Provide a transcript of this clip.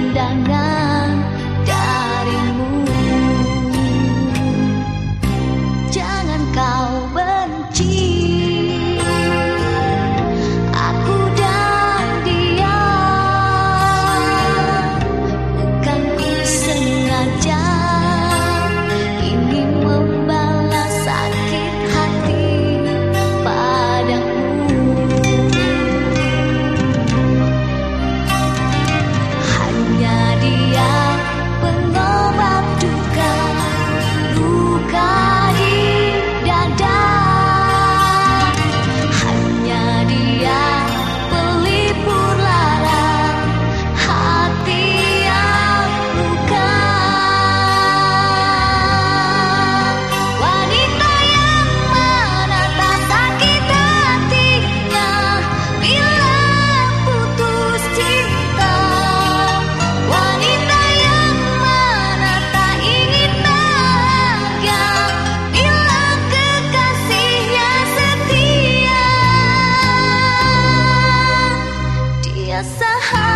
pandangan darimu. Jangan kau benci aku dan dia, bukan ku sengaja ingin membalas sakit hati padamu. Hanya dia pengobat duka, luka di dada. Hanya dia pelipur lara hati yang luka. Wanita yang menata sakit hatinya bila putus cinta. Wanita yang menata ingin bahagia bila kekasihnya setia. Dia sahabat